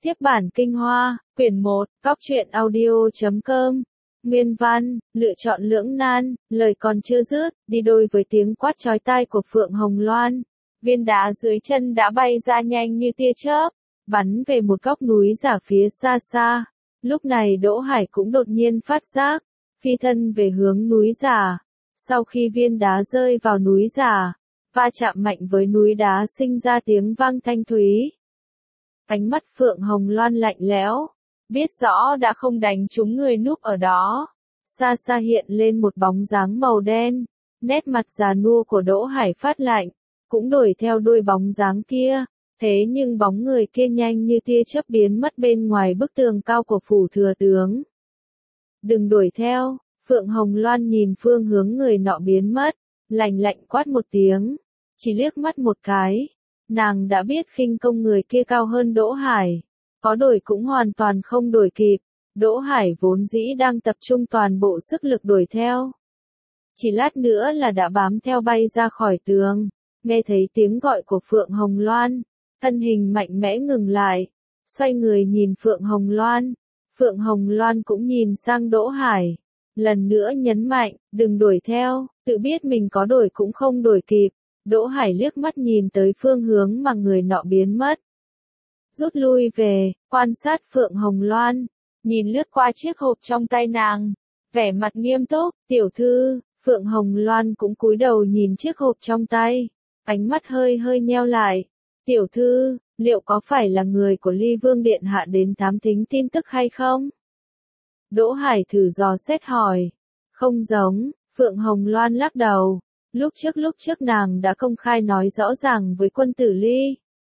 Tiếp bản Kinh Hoa, quyển 1, Góc truyện audio.com. Nguyên văn, lựa chọn lưỡng nan, lời còn chưa dứt, đi đôi với tiếng quát chói tai của Phượng Hồng Loan. Viên đá dưới chân đã bay ra nhanh như tia chớp, bắn về một góc núi giả phía xa xa. Lúc này Đỗ Hải cũng đột nhiên phát giác, phi thân về hướng núi giả. Sau khi viên đá rơi vào núi giả, va chạm mạnh với núi đá sinh ra tiếng vang thanh thúy. Ánh mắt Phượng Hồng Loan lạnh lẽo, biết rõ đã không đánh trúng người núp ở đó. Xa xa hiện lên một bóng dáng màu đen, nét mặt già nua của Đỗ Hải phát lạnh, cũng đuổi theo đuôi bóng dáng kia. Thế nhưng bóng người kia nhanh như tia chớp biến mất bên ngoài bức tường cao của phủ thừa tướng. Đừng đuổi theo, Phượng Hồng Loan nhìn phương hướng người nọ biến mất, lạnh lạnh quát một tiếng, chỉ liếc mắt một cái. Nàng đã biết khinh công người kia cao hơn Đỗ Hải, có đuổi cũng hoàn toàn không đuổi kịp. Đỗ Hải vốn dĩ đang tập trung toàn bộ sức lực đuổi theo. Chỉ lát nữa là đã bám theo bay ra khỏi tường, nghe thấy tiếng gọi của Phượng Hồng Loan, thân hình mạnh mẽ ngừng lại, xoay người nhìn Phượng Hồng Loan. Phượng Hồng Loan cũng nhìn sang Đỗ Hải, lần nữa nhấn mạnh, đừng đuổi theo, tự biết mình có đuổi cũng không đuổi kịp. Đỗ Hải liếc mắt nhìn tới phương hướng mà người nọ biến mất. Rút lui về, quan sát Phượng Hồng Loan, nhìn lướt qua chiếc hộp trong tay nàng, vẻ mặt nghiêm túc, tiểu thư. Phượng Hồng Loan cũng cúi đầu nhìn chiếc hộp trong tay, ánh mắt hơi hơi nheo lại. Tiểu thư, liệu có phải là người của Ly Vương Điện Hạ đến thám thính tin tức hay không? Đỗ Hải thử dò xét hỏi. Không giống, Phượng Hồng Loan lắc đầu. Lúc trước nàng đã công khai nói rõ ràng với quân tử Ly.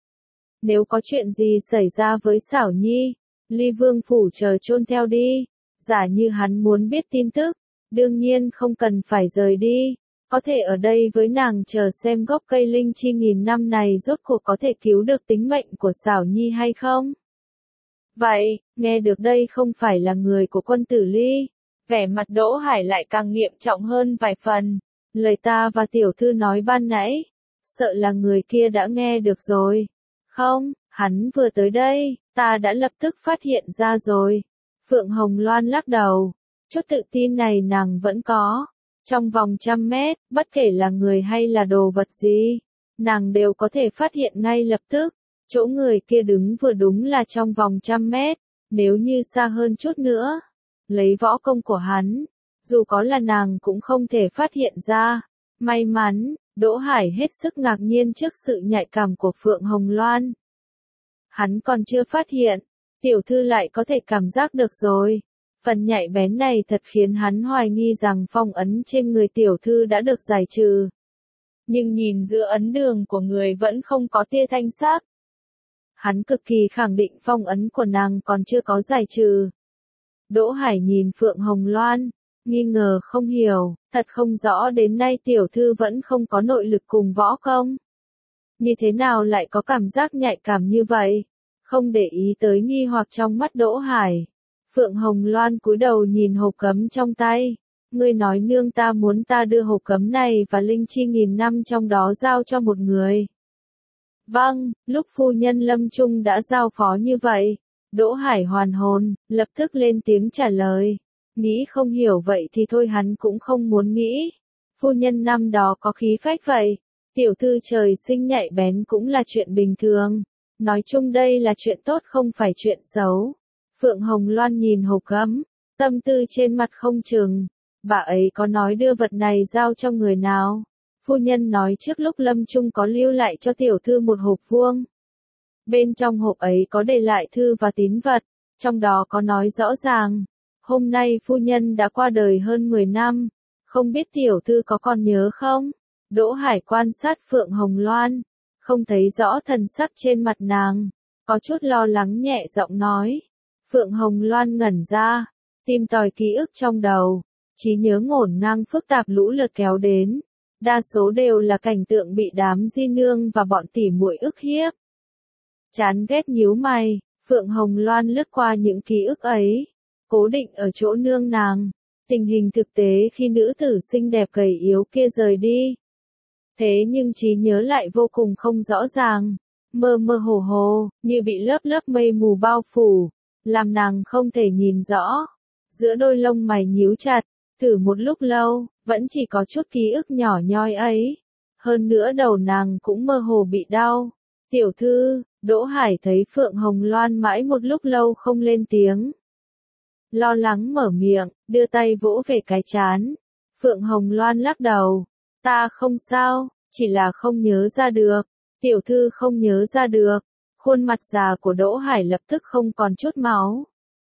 Nếu có chuyện gì xảy ra với Xảo Nhi, Ly Vương phủ chờ chôn theo đi. Giả như hắn muốn biết tin tức, đương nhiên không cần phải rời đi, có thể ở đây với nàng chờ xem gốc cây linh chi nghìn năm này rốt cuộc có thể cứu được tính mệnh của Xảo Nhi hay không. Vậy, nghe được đây không phải là người của quân tử Ly, vẻ mặt Đỗ Hải lại càng nghiêm trọng hơn vài phần. Lời ta và tiểu thư nói ban nãy, sợ là người kia đã nghe được rồi. Không, hắn vừa tới đây, ta đã lập tức phát hiện ra rồi. Phượng Hồng Loan lắc đầu, chút tự tin này nàng vẫn có. Trong vòng 100 mét, bất kể là người hay là đồ vật gì, nàng đều có thể phát hiện ngay lập tức. Chỗ người kia đứng vừa đúng là trong vòng 100 mét, nếu như xa hơn chút nữa, lấy võ công của hắn, dù có là nàng cũng không thể phát hiện ra. May mắn, Đỗ Hải hết sức ngạc nhiên trước sự nhạy cảm của Phượng Hồng Loan. Hắn còn chưa phát hiện, tiểu thư lại có thể cảm giác được rồi. Phần nhạy bén này thật khiến hắn hoài nghi rằng phong ấn trên người tiểu thư đã được giải trừ. Nhưng nhìn giữa ấn đường của người vẫn không có tia thanh sắc. Hắn cực kỳ khẳng định phong ấn của nàng còn chưa có giải trừ. Đỗ Hải nhìn Phượng Hồng Loan, nghi ngờ không hiểu, thật không rõ đến nay tiểu thư vẫn không có nội lực cùng võ công. Như thế nào lại có cảm giác nhạy cảm như vậy? Không để ý tới nghi hoặc trong mắt Đỗ Hải. Phượng Hồng Loan cúi đầu nhìn hộp cấm trong tay. Ngươi nói nương ta muốn ta đưa hộp cấm này và linh chi nghìn năm trong đó giao cho một người. Vâng, lúc phu nhân lâm chung đã giao phó như vậy. Đỗ Hải hoàn hồn, lập tức lên tiếng trả lời. Nghĩ không hiểu vậy thì thôi, hắn cũng không muốn nghĩ. Phu nhân năm đó có khí phách vậy. Tiểu thư trời sinh nhạy bén cũng là chuyện bình thường. Nói chung đây là chuyện tốt không phải chuyện xấu. Phượng Hồng Loan nhìn hộp cấm, tâm tư trên mặt không chừng. Bà ấy có nói đưa vật này giao cho người nào? Phu nhân nói trước lúc lâm chung có lưu lại cho tiểu thư một hộp vuông. Bên trong hộp ấy có để lại thư và tín vật, trong đó có nói rõ ràng. Hôm nay phu nhân đã qua đời hơn 10 năm, không biết tiểu thư có còn nhớ không? Đỗ Hải quan sát Phượng Hồng Loan, không thấy rõ thần sắc trên mặt nàng, có chút lo lắng nhẹ giọng nói. Phượng Hồng Loan ngẩn ra, tìm tòi ký ức trong đầu, trí nhớ ngổn ngang phức tạp lũ lượt kéo đến, đa số đều là cảnh tượng bị đám di nương và bọn tỉ muội ức hiếp. Chán ghét nhíu mày, Phượng Hồng Loan lướt qua những ký ức ấy, cố định ở chỗ nương nàng, tình hình thực tế khi nữ tử xinh đẹp gầy yếu kia rời đi. Thế nhưng trí nhớ lại vô cùng không rõ ràng, mơ mơ hồ hồ, như bị lớp lớp mây mù bao phủ, làm nàng không thể nhìn rõ. Giữa đôi lông mày nhíu chặt, thử một lúc lâu, vẫn chỉ có chút ký ức nhỏ nhoi ấy. Hơn nữa đầu nàng cũng mơ hồ bị đau. Tiểu thư, Đỗ Hải thấy Phượng Hồng Loan mãi một lúc lâu không lên tiếng. Lo lắng mở miệng, đưa tay vỗ về cái trán. Phượng Hồng Loan lắc đầu. Ta không sao, chỉ là không nhớ ra được. Tiểu thư không nhớ ra được. Khuôn mặt già của Đỗ Hải lập tức không còn chút máu.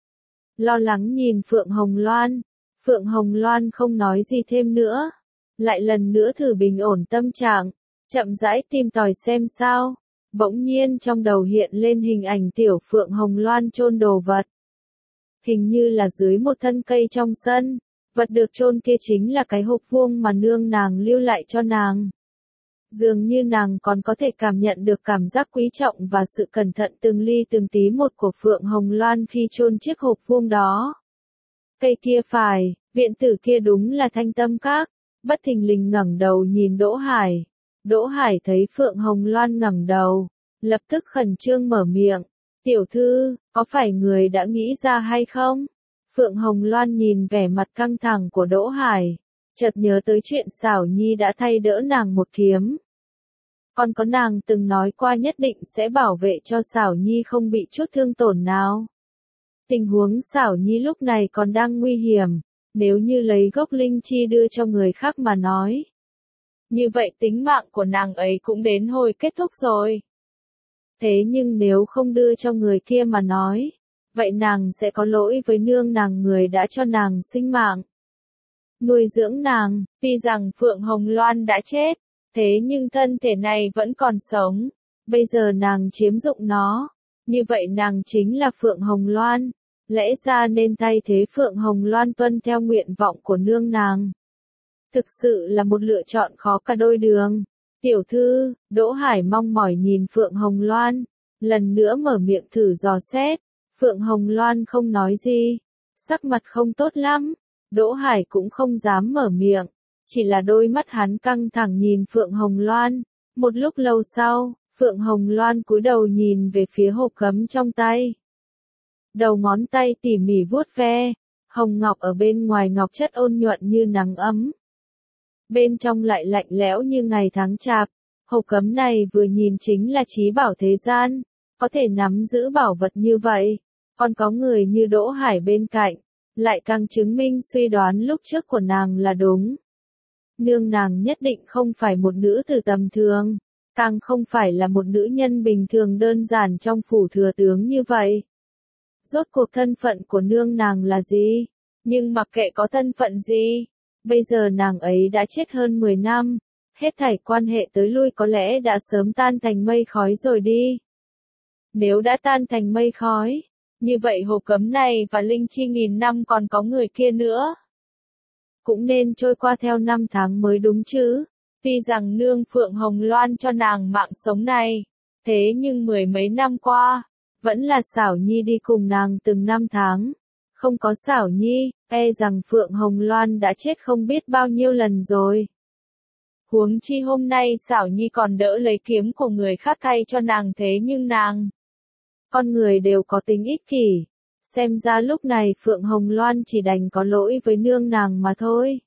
Lo lắng nhìn Phượng Hồng Loan. Phượng Hồng Loan không nói gì thêm nữa. Lại lần nữa thử bình ổn tâm trạng. Chậm rãi tìm tòi xem sao. Bỗng nhiên trong đầu hiện lên hình ảnh tiểu Phượng Hồng Loan chôn đồ vật. Hình như là dưới một thân cây trong sân. Vật được chôn kia chính là cái hộp vuông mà nương nàng lưu lại cho nàng. Dường như nàng còn có thể cảm nhận được cảm giác quý trọng và sự cẩn thận từng ly từng tí một của Phượng Hồng Loan khi chôn chiếc hộp vuông đó. Cây kia phải, viện tử kia đúng là Thanh Tâm Các. Bất thình lình ngẩng đầu nhìn Đỗ Hải. Đỗ Hải thấy Phượng Hồng Loan ngẩng đầu, lập tức khẩn trương mở miệng. Tiểu thư, có phải người đã nghĩ ra hay không? Phượng Hồng Loan nhìn vẻ mặt căng thẳng của Đỗ Hải, chợt nhớ tới chuyện Xảo Nhi đã thay đỡ nàng một kiếm. Còn có nàng từng nói qua nhất định sẽ bảo vệ cho Xảo Nhi không bị chút thương tổn nào. Tình huống Xảo Nhi lúc này còn đang nguy hiểm, nếu như lấy gốc linh chi đưa cho người khác mà nói. Như vậy tính mạng của nàng ấy cũng đến hồi kết thúc rồi. Thế nhưng nếu không đưa cho người kia mà nói, vậy nàng sẽ có lỗi với nương nàng người đã cho nàng sinh mạng. Nuôi dưỡng nàng, tuy rằng Phượng Hồng Loan đã chết, thế nhưng thân thể này vẫn còn sống. Bây giờ nàng chiếm dụng nó, như vậy nàng chính là Phượng Hồng Loan. Lẽ ra nên thay thế Phượng Hồng Loan tuân theo nguyện vọng của nương nàng. Thực sự là một lựa chọn khó cả đôi đường. Tiểu thư, Đỗ Hải mong mỏi nhìn Phượng Hồng Loan, lần nữa mở miệng thử dò xét. Phượng Hồng Loan không nói gì, sắc mặt không tốt lắm. Đỗ Hải cũng không dám mở miệng, chỉ là đôi mắt hắn căng thẳng nhìn Phượng Hồng Loan. Một lúc lâu sau, Phượng Hồng Loan cúi đầu nhìn về phía hộp gấm trong tay. Đầu ngón tay tỉ mỉ vuốt ve, hồng ngọc ở bên ngoài ngọc chất ôn nhuận như nắng ấm. Bên trong lại lạnh lẽo như ngày tháng chạp. Hộp gấm này vừa nhìn chính là trí bảo thế gian, có thể nắm giữ bảo vật như vậy, còn có người như Đỗ Hải bên cạnh, lại càng chứng minh suy đoán lúc trước của nàng là đúng. Nương nàng nhất định không phải một nữ tử tầm thường, càng không phải là một nữ nhân bình thường đơn giản trong phủ thừa tướng như vậy. Rốt cuộc thân phận của nương nàng là gì? Nhưng mặc kệ có thân phận gì, bây giờ nàng ấy đã chết hơn 10 năm, hết thảy quan hệ tới lui có lẽ đã sớm tan thành mây khói rồi đi. Nếu đã tan thành mây khói, như vậy hộp cấm này và linh chi nghìn năm còn có người kia nữa. Cũng nên trôi qua theo năm tháng mới đúng chứ. Tuy rằng nương Phượng Hồng Loan cho nàng mạng sống này, thế nhưng 10 mấy năm qua, vẫn là Xảo Nhi đi cùng nàng từng năm tháng. Không có Xảo Nhi, e rằng Phượng Hồng Loan đã chết không biết bao nhiêu lần rồi. Huống chi hôm nay Xảo Nhi còn đỡ lấy kiếm của người khác thay cho nàng, thế nhưng nàng. Con người đều có tính ích kỷ. Xem ra lúc này Phượng Hồng Loan chỉ đành có lỗi với nương nàng mà thôi.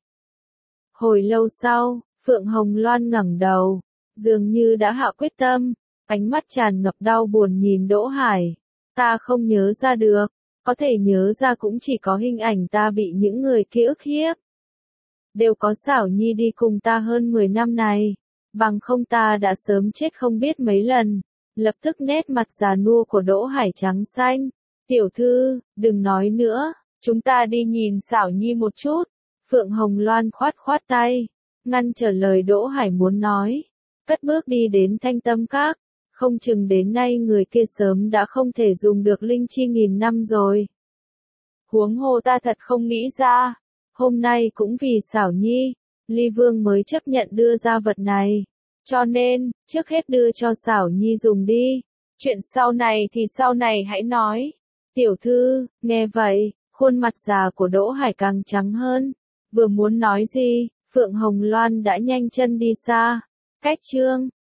Hồi lâu sau, Phượng Hồng Loan ngẩng đầu, dường như đã hạ quyết tâm, ánh mắt tràn ngập đau buồn nhìn Đỗ Hải. Ta không nhớ ra được, có thể nhớ ra cũng chỉ có hình ảnh ta bị những người kia ức hiếp. Đều có Xảo Nhi đi cùng ta hơn 10 năm này, bằng không ta đã sớm chết không biết mấy lần. Lập tức nét mặt già nua của Đỗ Hải trắng xanh. Tiểu thư, đừng nói nữa, chúng ta đi nhìn Xảo Nhi một chút. Phượng Hồng Loan khoát khoát tay, ngăn trở lời Đỗ Hải muốn nói. Cất bước đi đến Thanh Tâm Các, không chừng đến nay người kia sớm đã không thể dùng được linh chi nghìn năm rồi. Huống hồ ta thật không nghĩ ra, hôm nay cũng vì Xảo Nhi, Ly Vương mới chấp nhận đưa ra vật này. Cho nên, trước hết đưa cho Xảo Nhi dùng đi. Chuyện sau này thì sau này hãy nói. Tiểu thư, nghe vậy, khuôn mặt già của Đỗ Hải càng trắng hơn. Vừa muốn nói gì, Phượng Hồng Loan đã nhanh chân đi xa. Cách chương